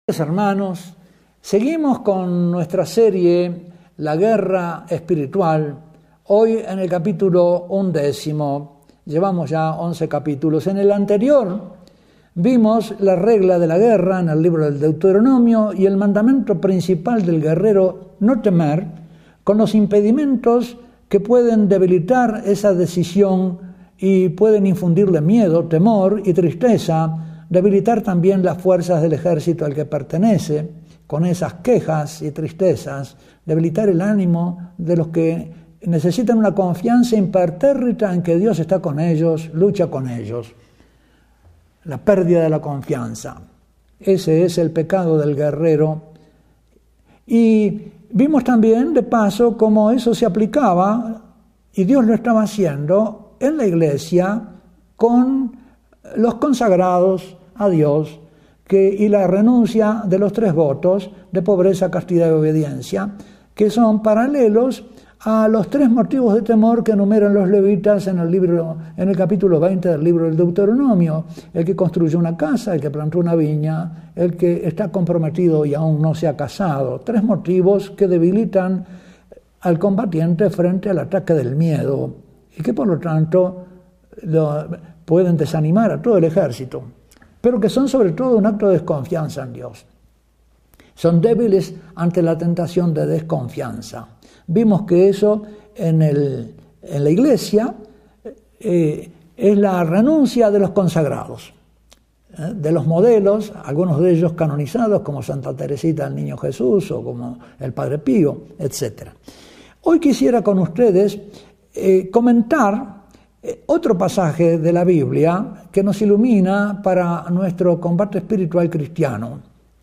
Hermanos, seguimos con nuestra serie La Guerra Espiritual. Hoy en el capítulo 11, llevamos ya 11 capítulos. En el anterior vimos la regla de la guerra en el libro del Deuteronomio y el mandamiento principal del guerrero no temer, con los impedimentos que pueden debilitar esa decisión y pueden infundirle miedo, temor y tristeza, debilitar también las fuerzas del ejército al que pertenece, con esas quejas y tristezas, debilitar el ánimo de los que necesitan una confianza impertérrita en que Dios está con ellos, lucha con ellos. La pérdida de la confianza. Ese es el pecado del guerrero. Y vimos también, de paso, cómo eso se aplicaba, y Dios lo estaba haciendo en la iglesia con los consagrados a Dios y la renuncia de los 3 votos de pobreza, castidad y obediencia, que son paralelos a los 3 motivos de temor que enumeran los levitas en el capítulo 20 del libro del Deuteronomio: el que construyó una casa, el que plantó una viña, el que está comprometido y aún no se ha casado. 3 motivos que debilitan al combatiente frente al ataque del miedo y que por lo tanto pueden desanimar a todo el ejército, pero que son sobre todo un acto de desconfianza en Dios. Son débiles ante la tentación de desconfianza. Vimos que eso en la iglesia es la renuncia de los consagrados, de los modelos, algunos de ellos canonizados como Santa Teresita del Niño Jesús o como el Padre Pío, etc. Hoy quisiera con ustedes comentar otro pasaje de la Biblia que nos ilumina para nuestro combate espiritual cristiano.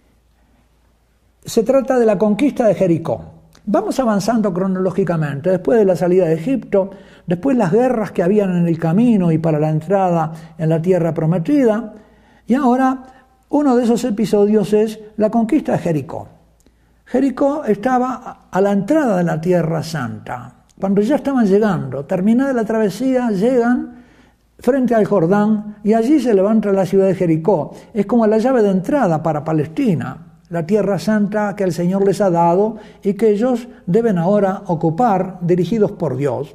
Se trata de la conquista de Jericó. Vamos avanzando cronológicamente. Después de la salida de Egipto, después las guerras que habían en el camino y para la entrada en la tierra prometida, y ahora uno de esos episodios es la conquista de Jericó. Jericó estaba a la entrada de la Tierra Santa. Cuando ya estaban llegando, terminada la travesía, llegan frente al Jordán y allí se levanta la ciudad de Jericó. Es como la llave de entrada para Palestina, la Tierra Santa que el Señor les ha dado y que ellos deben ahora ocupar, dirigidos por Dios.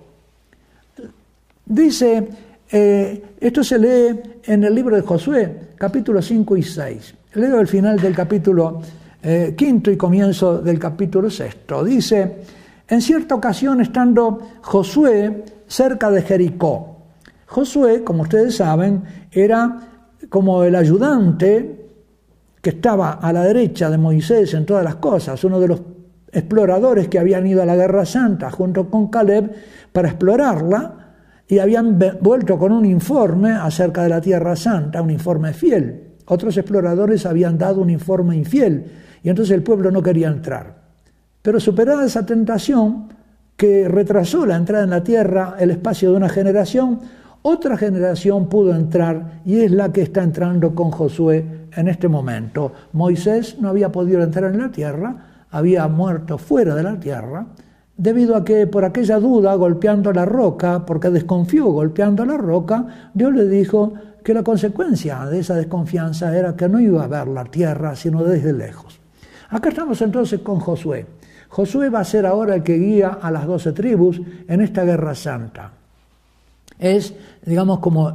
Dice, esto se lee en el libro de Josué, capítulos 5 y 6. Leo el final del capítulo 5 y comienzo del capítulo 6. Dice: en cierta ocasión, estando Josué cerca de Jericó. Josué, como ustedes saben, era como el ayudante que estaba a la derecha de Moisés en todas las cosas, uno de los exploradores que habían ido a la Guerra Santa junto con Caleb para explorarla y habían vuelto con un informe acerca de la Tierra Santa, un informe fiel. Otros exploradores habían dado un informe infiel y entonces el pueblo no quería entrar. Pero superada esa tentación que retrasó la entrada en la tierra el espacio de una generación, otra generación pudo entrar y es la que está entrando con Josué en este momento. Moisés no había podido entrar en la tierra, había muerto fuera de la tierra, debido a que por aquella duda golpeando la roca, porque desconfió golpeando la roca, Dios le dijo que la consecuencia de esa desconfianza era que no iba a ver la tierra sino desde lejos. Acá estamos entonces con Josué. Josué va a ser ahora el que guía a las 12 tribus en esta guerra santa. Es, digamos, como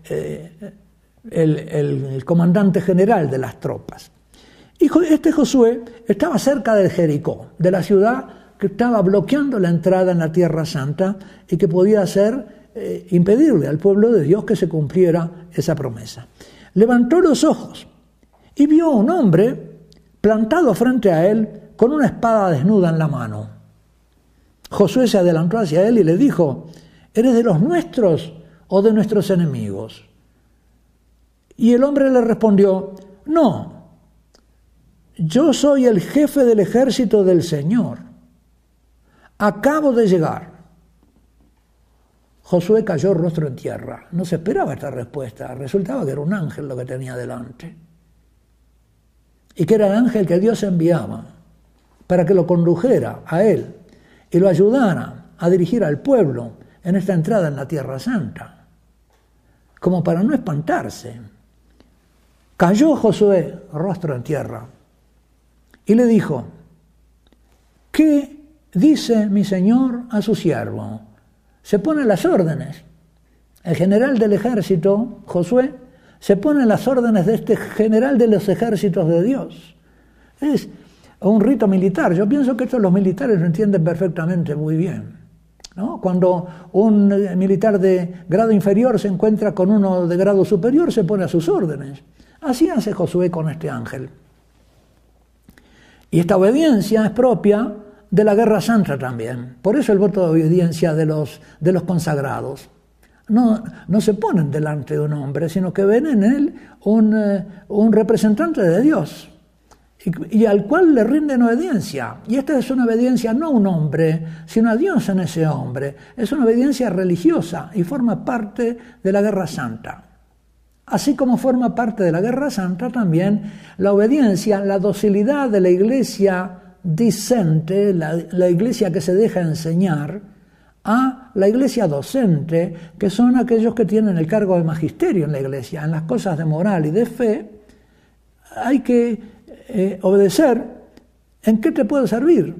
el comandante general de las tropas. Y este Josué estaba cerca de Jericó, de la ciudad que estaba bloqueando la entrada en la Tierra Santa y que podía impedirle al pueblo de Dios que se cumpliera esa promesa. Levantó los ojos y vio a un hombre plantado frente a él con una espada desnuda en la mano. Josué se adelantó hacia él y le dijo: ¿eres de los nuestros o de nuestros enemigos? Y el hombre le respondió: no, yo soy el jefe del ejército del Señor. Acabo de llegar. Josué cayó rostro en tierra. No se esperaba esta respuesta. Resultaba que era un ángel lo que tenía delante. Y que era el ángel que Dios enviaba para que lo condujera a él y lo ayudara a dirigir al pueblo en esta entrada en la Tierra Santa, como para no espantarse. Cayó Josué rostro en tierra y le dijo: ¿qué dice mi señor a su siervo? Se pone las órdenes. El general del ejército, Josué, se pone las órdenes de este general de los ejércitos de Dios. Es un rito militar. Yo pienso que esto los militares lo entienden perfectamente muy bien, ¿no? Cuando un militar de grado inferior se encuentra con uno de grado superior, se pone a sus órdenes. Así hace Josué con este ángel. Y esta obediencia es propia de la guerra santa también. Por eso el voto de obediencia de los consagrados. No se ponen delante de un hombre, sino que ven en él un representante de Dios y al cual le rinden obediencia. Y esta es una obediencia no a un hombre, sino a Dios en ese hombre. Es una obediencia religiosa y forma parte de la guerra santa. Así como forma parte de la guerra santa también la obediencia, la docilidad de la iglesia discente, la iglesia que se deja enseñar, a la iglesia docente, que son aquellos que tienen el cargo de magisterio en la iglesia. En las cosas de moral y de fe hay que obedecer. ¿En qué te puedo servir?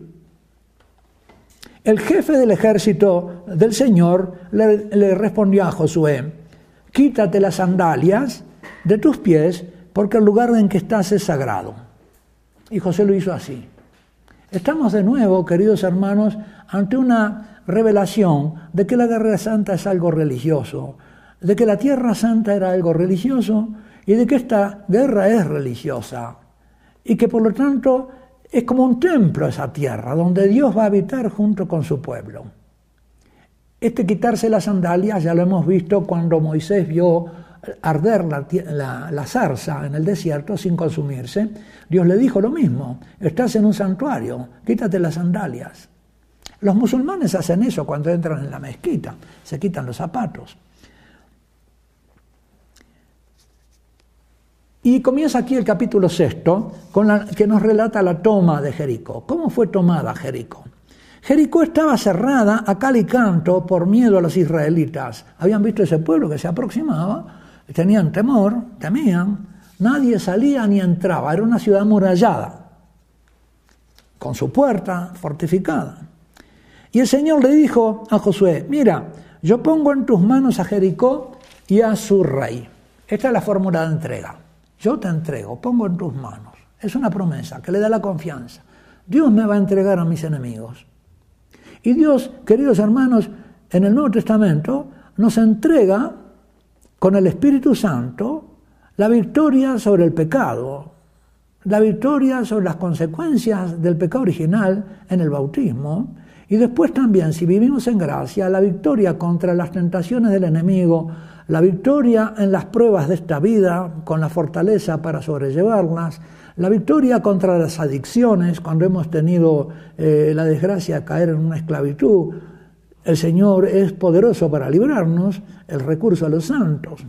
El jefe del ejército del Señor le respondió a Josué: quítate las sandalias de tus pies, porque el lugar en que estás es sagrado. Y Josué lo hizo así. Estamos de nuevo, queridos hermanos, ante una revelación de que la guerra santa es algo religioso, de que la tierra santa era algo religioso y de que esta guerra es religiosa y que por lo tanto es como un templo esa tierra donde Dios va a habitar junto con su pueblo. Quitarse las sandalias ya lo hemos visto cuando Moisés vio arder la zarza en el desierto sin consumirse. Dios le dijo lo mismo: estás en un santuario, quítate las sandalias. Los musulmanes hacen eso cuando entran en la mezquita, se quitan los zapatos. Y comienza aquí el capítulo 6, que nos relata la toma de Jericó. ¿Cómo fue tomada Jericó? Jericó estaba cerrada a cal y canto por miedo a los israelitas. Habían visto ese pueblo que se aproximaba, tenían temor, temían, nadie salía ni entraba, era una ciudad amurallada, con su puerta fortificada. Y el Señor le dijo a Josué: mira, yo pongo en tus manos a Jericó y a su rey. Esta es la fórmula de entrega. Yo te entrego, pongo en tus manos. Es una promesa que le da la confianza. Dios me va a entregar a mis enemigos. Y Dios, queridos hermanos, en el Nuevo Testamento nos entrega con el Espíritu Santo la victoria sobre el pecado, la victoria sobre las consecuencias del pecado original en el bautismo. Y después también, si vivimos en gracia, la victoria contra las tentaciones del enemigo, la victoria en las pruebas de esta vida, con la fortaleza para sobrellevarlas, la victoria contra las adicciones, cuando hemos tenido la desgracia de caer en una esclavitud. El Señor es poderoso para librarnos, el recurso a los santos.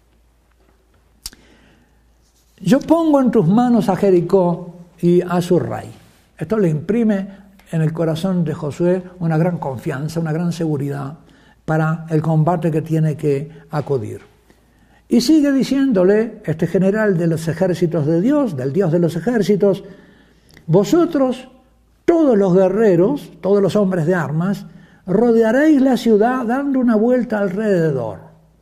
Yo pongo en tus manos a Jericó y a su rey. Esto le imprime en el corazón de Josué una gran confianza, una gran seguridad para el combate que tiene que acudir. Y sigue diciéndole este general de los ejércitos de Dios, del Dios de los ejércitos: vosotros, todos los guerreros, todos los hombres de armas, rodearéis la ciudad dando una vuelta alrededor.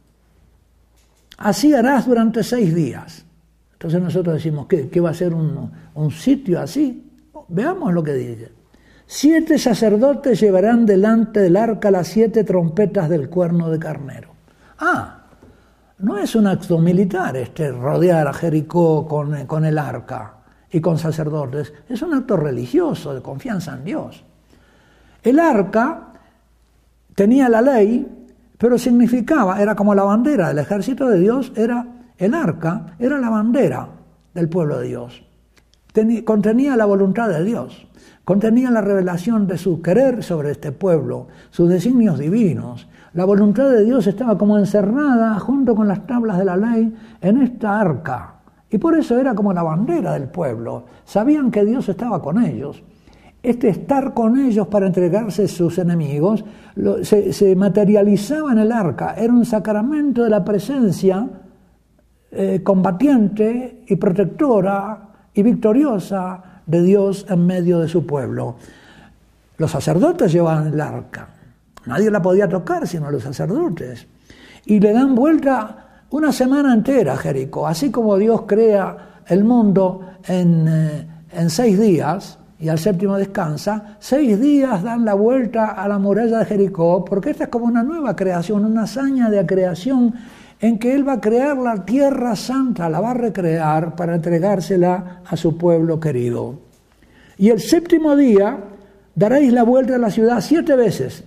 Así harás durante 6 días. Entonces nosotros decimos, ¿qué va a ser un sitio así? Veamos lo que dice. 7 sacerdotes llevarán delante del arca las 7 trompetas del cuerno de carnero. No es un acto militar rodear a Jericó con el arca y con sacerdotes. Es un acto religioso de confianza en Dios. El arca tenía la ley, pero significaba, era como la bandera del ejército de Dios, el arca era la bandera del pueblo de Dios. Contenía la voluntad de Dios, contenía la revelación de su querer sobre este pueblo, sus designios divinos. La voluntad de Dios estaba como encerrada junto con las tablas de la ley en esta arca. Y por eso era como la bandera del pueblo. Sabían que Dios estaba con ellos. Estar con ellos para entregarse a sus enemigos se materializaba en el arca. Era un sacramento de la presencia combatiente y protectora y victoriosa de Dios en medio de su pueblo. Los sacerdotes llevaban el arca. Nadie la podía tocar sino los sacerdotes. Y le dan vuelta una semana entera a Jericó. Así como Dios crea el mundo en 6 días y al séptimo descansa, 6 días dan la vuelta a la muralla de Jericó, porque esta es como una nueva creación, una hazaña de creación en que Él va a crear la tierra santa, la va a recrear para entregársela a su pueblo querido. Y el séptimo día daréis la vuelta a la ciudad 7 veces.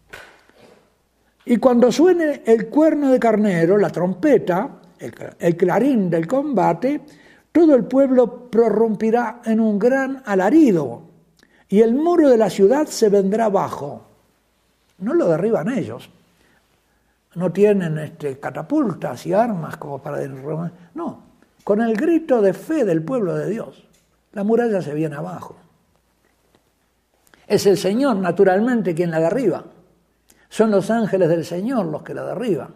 Y cuando suene el cuerno de carnero, la trompeta, el clarín del combate, todo el pueblo prorrumpirá en un gran alarido, y el muro de la ciudad se vendrá abajo. No lo derriban ellos. No tienen catapultas y armas como para derribar. No, con el grito de fe del pueblo de Dios, la muralla se viene abajo. Es el Señor, naturalmente, quien la derriba. Son los ángeles del Señor los que la derriban.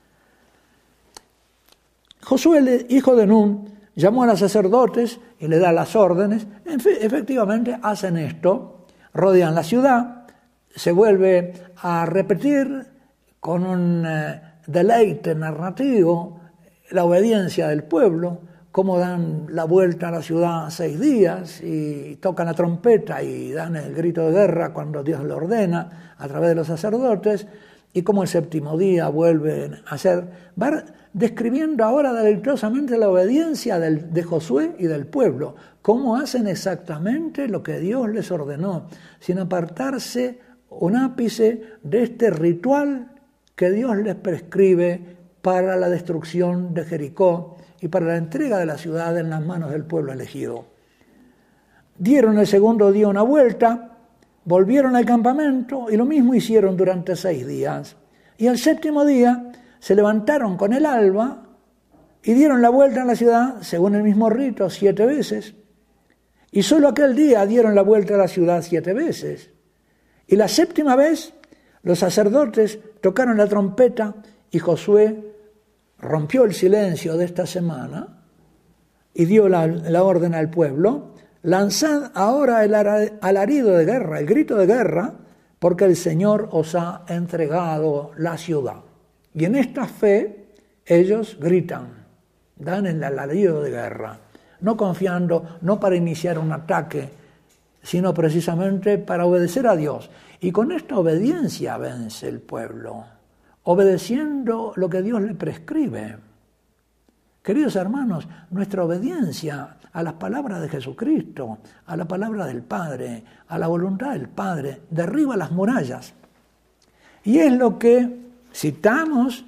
Josué, hijo de Nun, llamó a los sacerdotes y le da las órdenes. Efectivamente hacen esto, rodean la ciudad, se vuelve a repetir con un deleite narrativo la obediencia del pueblo, cómo dan la vuelta a la ciudad 6 días y tocan la trompeta y dan el grito de guerra cuando Dios lo ordena a través de los sacerdotes, y cómo el séptimo día vuelven a hacer. Va describiendo ahora deleitosamente la obediencia de Josué y del pueblo, cómo hacen exactamente lo que Dios les ordenó, sin apartarse un ápice de este ritual que Dios les prescribe para la destrucción de Jericó y para la entrega de la ciudad en las manos del pueblo elegido. Dieron el segundo día una vuelta, volvieron al campamento y lo mismo hicieron durante 6 días. Y el séptimo día se levantaron con el alba y dieron la vuelta a la ciudad, según el mismo rito, 7 veces. Y solo aquel día dieron la vuelta a la ciudad 7 veces. Y la séptima vez los sacerdotes tocaron la trompeta y Josué rompió el silencio de esta semana y dio la orden al pueblo: lanzad ahora el alarido de guerra, el grito de guerra, porque el Señor os ha entregado la ciudad. Y en esta fe ellos gritan, dan el alarido de guerra, no confiando, no para iniciar un ataque, sino precisamente para obedecer a Dios. Y con esta obediencia vence el pueblo, obedeciendo lo que Dios le prescribe. Queridos hermanos, nuestra obediencia a las palabras de Jesucristo, a la palabra del Padre, a la voluntad del Padre, derriba las murallas. Y es lo que citamos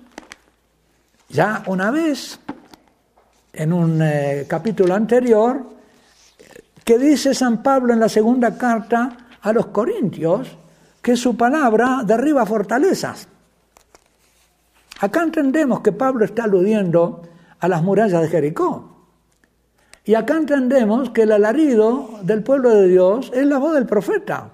ya una vez en un capítulo anterior, que dice San Pablo en la segunda carta a los Corintios, que su palabra derriba fortalezas. Acá entendemos que Pablo está aludiendo a las murallas de Jericó. Y acá entendemos que el alarido del pueblo de Dios es la voz del profeta.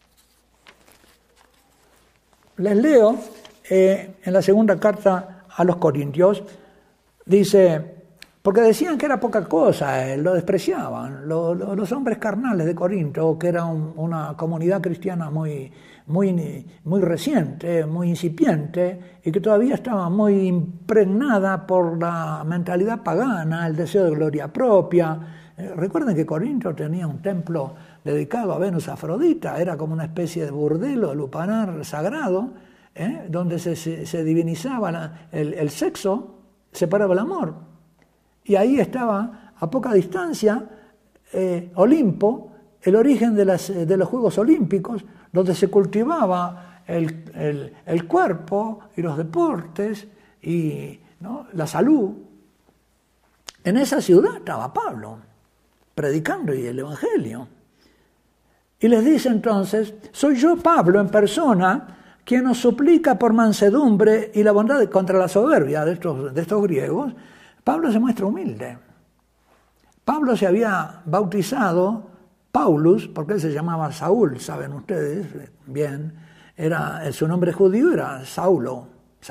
Les leo en la segunda carta a los Corintios, dice, porque decían que era poca cosa, lo despreciaban, los hombres carnales de Corinto, que era una comunidad cristiana muy reciente, muy incipiente, y que todavía estaba muy impregnada por la mentalidad pagana, el deseo de gloria propia. Recuerden que Corinto tenía un templo dedicado a Venus Afrodita, era como una especie de burdelo, de lupanar sagrado, donde se divinizaba el sexo, separaba el amor. Y ahí estaba, a poca distancia, Olimpo, el origen de los Juegos Olímpicos, donde se cultivaba el cuerpo y los deportes y, ¿no?, la salud. En esa ciudad estaba Pablo, predicando el Evangelio. Y les dice entonces, soy yo, Pablo, en persona, quien os suplica por mansedumbre y la bondad contra la soberbia de estos griegos. Pablo se muestra humilde. Pablo se había bautizado Paulus, porque él se llamaba Saúl, saben ustedes bien, su nombre judío era Saúl,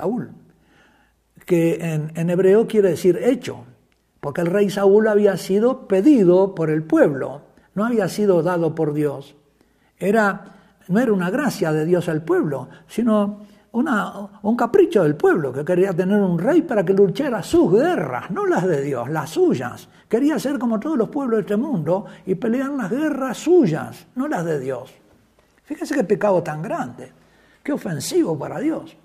que en hebreo quiere decir hecho, porque el rey Saúl había sido pedido por el pueblo no había sido dado por Dios. No era una gracia de Dios al pueblo, sino un capricho del pueblo, que quería tener un rey para que luchara sus guerras, no las de Dios, las suyas. Quería ser como todos los pueblos de este mundo y pelear las guerras suyas, no las de Dios. Fíjense qué pecado tan grande, qué ofensivo para Dios.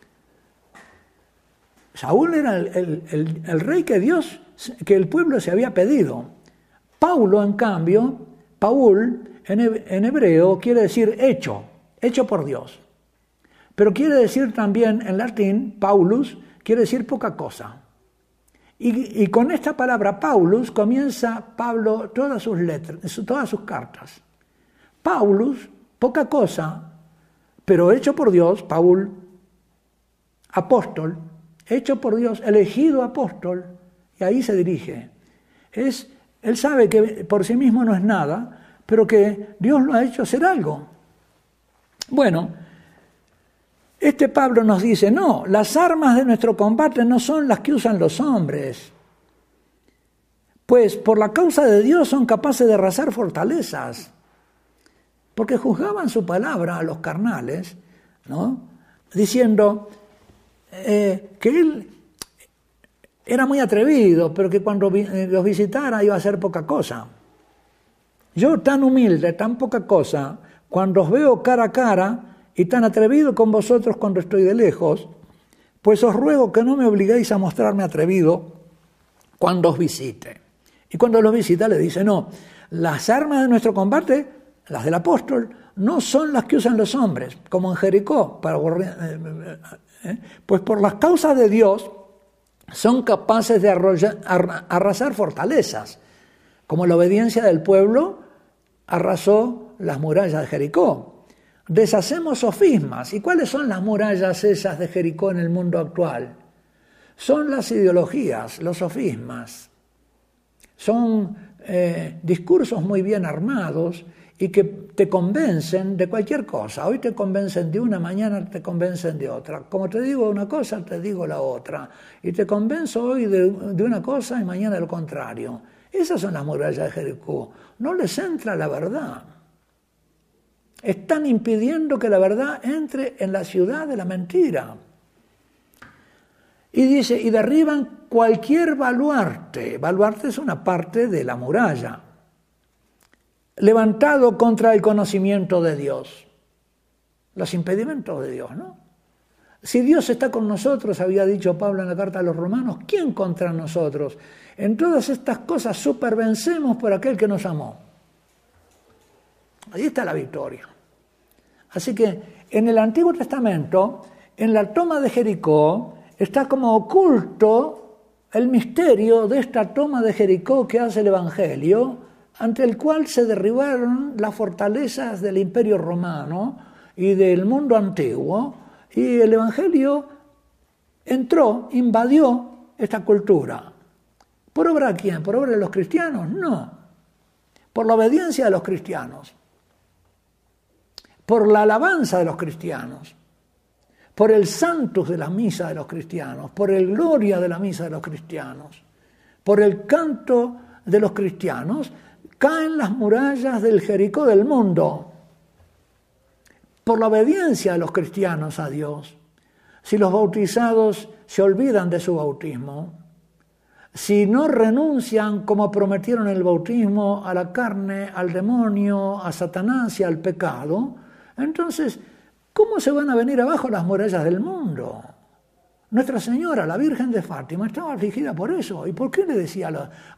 Saúl era el rey que el pueblo se había pedido. Paulo, en cambio, Paul en hebreo quiere decir hecho por Dios. Pero quiere decir también en latín, Paulus, quiere decir poca cosa. Y con esta palabra Paulus comienza Pablo todas sus letras, todas sus cartas. Paulus, poca cosa, pero hecho por Dios, Paul, apóstol, hecho por Dios, elegido apóstol, y ahí se dirige. Él sabe que por sí mismo no es nada, pero que Dios lo ha hecho hacer algo. Bueno, este Pablo nos dice, no, las armas de nuestro combate no son las que usan los hombres, pues por la causa de Dios son capaces de arrasar fortalezas, porque juzgaban su palabra a los carnales, ¿no? Diciendo que él era muy atrevido, pero que cuando los visitara iba a ser poca cosa. Yo tan humilde, tan poca cosa, cuando os veo cara a cara y tan atrevido con vosotros cuando estoy de lejos, pues os ruego que no me obliguéis a mostrarme atrevido cuando os visite. Y cuando los visita le dice, no, las armas de nuestro combate, las del apóstol, no son las que usan los hombres, como en Jericó, pues por las causas de Dios son capaces de arrasar fortalezas, como la obediencia del pueblo arrasó las murallas de Jericó. Deshacemos sofismas. ¿Y cuáles son las murallas esas de Jericó en el mundo actual? Son las ideologías, los sofismas. Son discursos muy bien armados y que te convencen de cualquier cosa. Hoy te convencen de una, mañana te convencen de otra. Como te digo una cosa, te digo la otra. Y te convenzo hoy de una cosa y mañana de lo contrario. Esas son las murallas de Jericó. No les entra la verdad. Están impidiendo que la verdad entre en la ciudad de la mentira. Y dice, y derriban cualquier baluarte. Baluarte es una parte de la muralla. Levantado contra el conocimiento de Dios. Los impedimentos de Dios, ¿no? Si Dios está con nosotros, había dicho Pablo en la carta a los romanos, ¿quién contra nosotros? En todas estas cosas supervencemos por aquel que nos amó. Ahí está la victoria. Así que en el Antiguo Testamento, en la toma de Jericó, está como oculto el misterio de esta toma de Jericó que hace el Evangelio, ante el cual se derribaron las fortalezas del Imperio Romano y del mundo antiguo, y el Evangelio entró, invadió esta cultura. ¿Por obra de quién? ¿Por obra de los cristianos? No. Por la obediencia de los cristianos. Por la alabanza de los cristianos. Por el santus de la misa de los cristianos. Por el gloria de la misa de los cristianos. Por el canto de los cristianos. Caen las murallas del Jericó del mundo. Por la obediencia de los cristianos a Dios. Si los bautizados se olvidan de su bautismo, si no renuncian como prometieron el bautismo a la carne, al demonio, a Satanás y al pecado, entonces, ¿cómo se van a venir abajo las murallas del mundo? Nuestra Señora, la Virgen de Fátima, estaba afligida por eso. ¿Y por qué le decía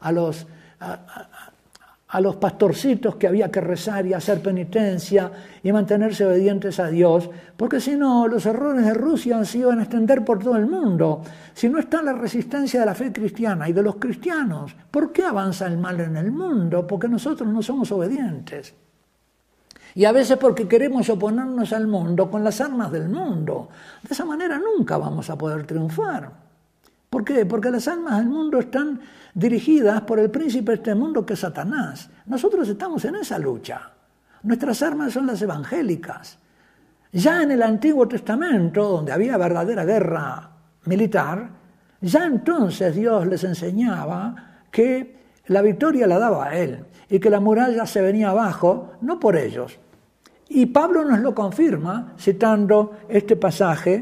a los pastorcitos que había que rezar y hacer penitencia y mantenerse obedientes a Dios? Porque si no, los errores de Rusia se iban a extender por todo el mundo. Si no está la resistencia de la fe cristiana y de los cristianos, ¿por qué avanza el mal en el mundo? Porque nosotros no somos obedientes. Y a veces porque queremos oponernos al mundo con las armas del mundo. De esa manera nunca vamos a poder triunfar. ¿Por qué? Porque las armas del mundo están dirigidas por el príncipe de este mundo que es Satanás. Nosotros estamos en esa lucha. Nuestras armas son las evangélicas. Ya en el Antiguo Testamento, donde había verdadera guerra militar, ya entonces Dios les enseñaba que la victoria la daba Él y que la muralla se venía abajo, no por ellos. Y Pablo nos lo confirma citando este pasaje,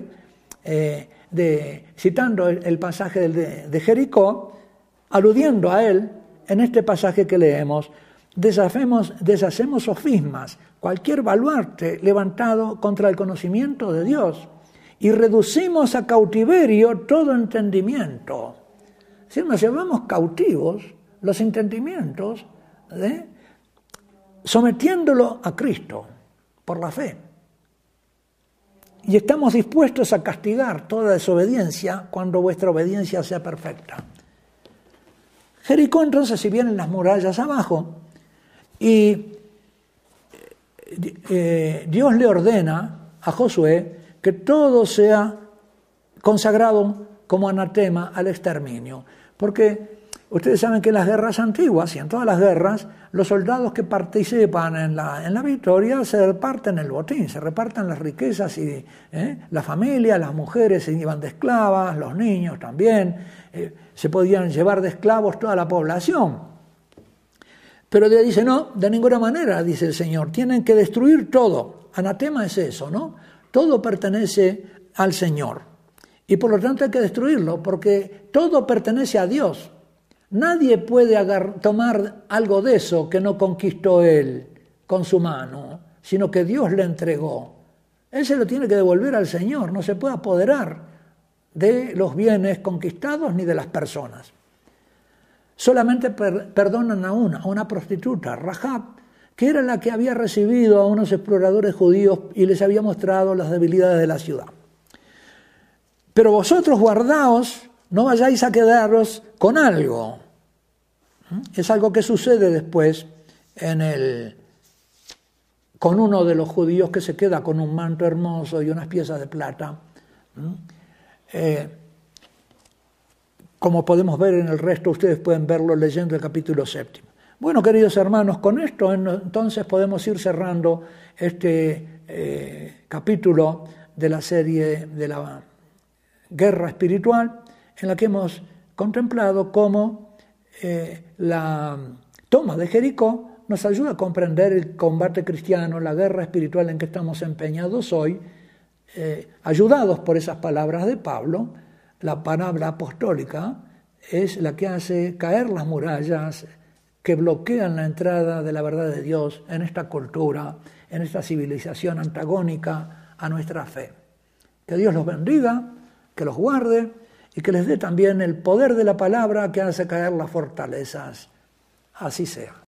citando el pasaje de Jericó, aludiendo a él en este pasaje que leemos. Deshacemos sofismas, cualquier baluarte levantado contra el conocimiento de Dios, y reducimos a cautiverio todo entendimiento. Es decir, nos llevamos cautivos los entendimientos, sometiéndolo a Cristo por la fe. Y estamos dispuestos a castigar toda desobediencia cuando vuestra obediencia sea perfecta. Jericó entonces, si vienen las murallas abajo, y Dios le ordena a Josué que todo sea consagrado como anatema al exterminio. Porque ustedes saben que en las guerras antiguas y en todas las guerras, los soldados que participan en la victoria se reparten el botín, se reparten las riquezas y la familia, las mujeres se iban de esclavas, los niños también, se podían llevar de esclavos toda la población. Pero Dios dice, no, de ninguna manera, dice el Señor, tienen que destruir todo. Anatema es eso, ¿no? Todo pertenece al Señor. Y por lo tanto hay que destruirlo, porque todo pertenece a Dios. Nadie puede tomar algo de eso que no conquistó Él con su mano, sino que Dios le entregó. Él se lo tiene que devolver al Señor, no se puede apoderar de los bienes conquistados ni de las personas. Solamente perdonan a una prostituta, Rahab, que era la que había recibido a unos exploradores judíos y les había mostrado las debilidades de la ciudad. Pero vosotros guardaos, no vayáis a quedaros con algo. Es algo que sucede después con uno de los judíos que se queda con un manto hermoso y unas piezas de plata. Como podemos ver en el resto, ustedes pueden verlo leyendo el capítulo 7. Bueno, queridos hermanos, con esto entonces podemos ir cerrando este capítulo de la serie de la guerra espiritual, en la que hemos contemplado cómo la toma de Jericó nos ayuda a comprender el combate cristiano, la guerra espiritual en que estamos empeñados hoy, ayudados por esas palabras de Pablo. La palabra apostólica es la que hace caer las murallas que bloquean la entrada de la verdad de Dios en esta cultura, en esta civilización antagónica a nuestra fe. Que Dios los bendiga, que los guarde y que les dé también el poder de la palabra que hace caer las fortalezas. Así sea.